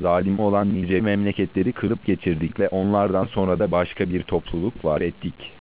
zalim olan nice memleketleri kırıp geçirdik ve onlardan sonra da başka bir topluluk var ettik.